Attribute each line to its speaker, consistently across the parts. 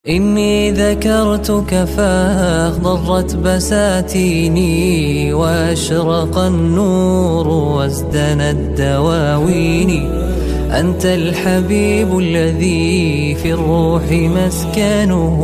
Speaker 1: إني ذكرتك فاخضرت بساتيني، وأشرق النور وازدنت دواويني. أنت الحبيب الذي في الروح مسكنه،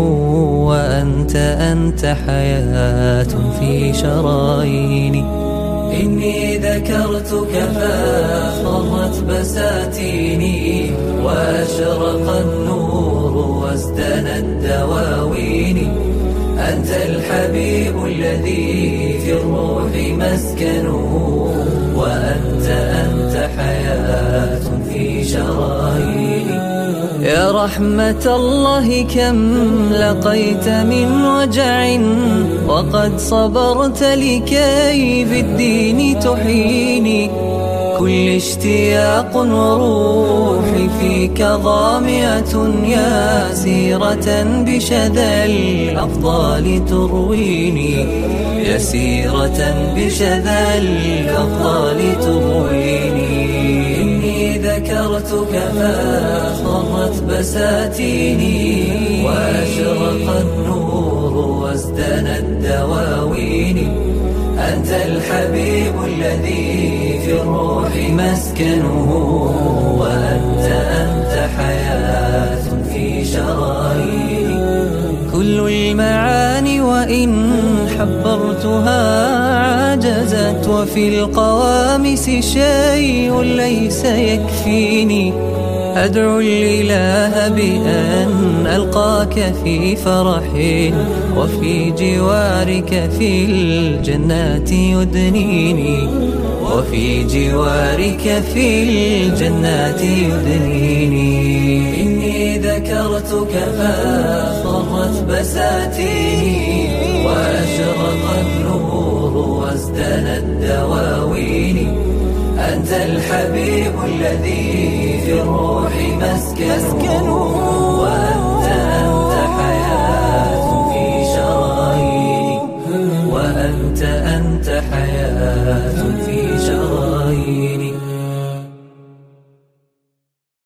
Speaker 1: وأنت حياة في شراييني. إني ذكرتك فاخضرت بساتيني، وأشرق النور وازدنت دواويني. أنت الحبيب الذي في الروح مسكنه، وأنت حياة في شراييني. يا رحمة الله كم لقيت من وجع، وقد صبرت لكي في الدين تحيني. كل اشتياق وروحي فيك ظامئة، يا سيرة بشذا الأفضال ترويني. يا سيرة بشذا الأفضال ترويني. إني ذكرتك فاخضرت بساتيني، وأشرق النور وازدنت دواويني. أنت الحبيب الذي في الروح مسكنه، وأنت حياة في شراييني. كل المعاني وإن حبرتها عجزت، وفي القوامس شيء ليس يكفيني. أدعو الإله بأن ألقاك في فرح، وفي جوارك في الجنات يدنيني. وفي جوارك في الجنات يدنيني. إني ذكرتك فاخضرت بساتيني، وأشرق النور وازدنت دواويني. أنت الحبيب الذي في الروح مسكنه، وأنت حياة في شراييني. وأنت حياة في شراييني.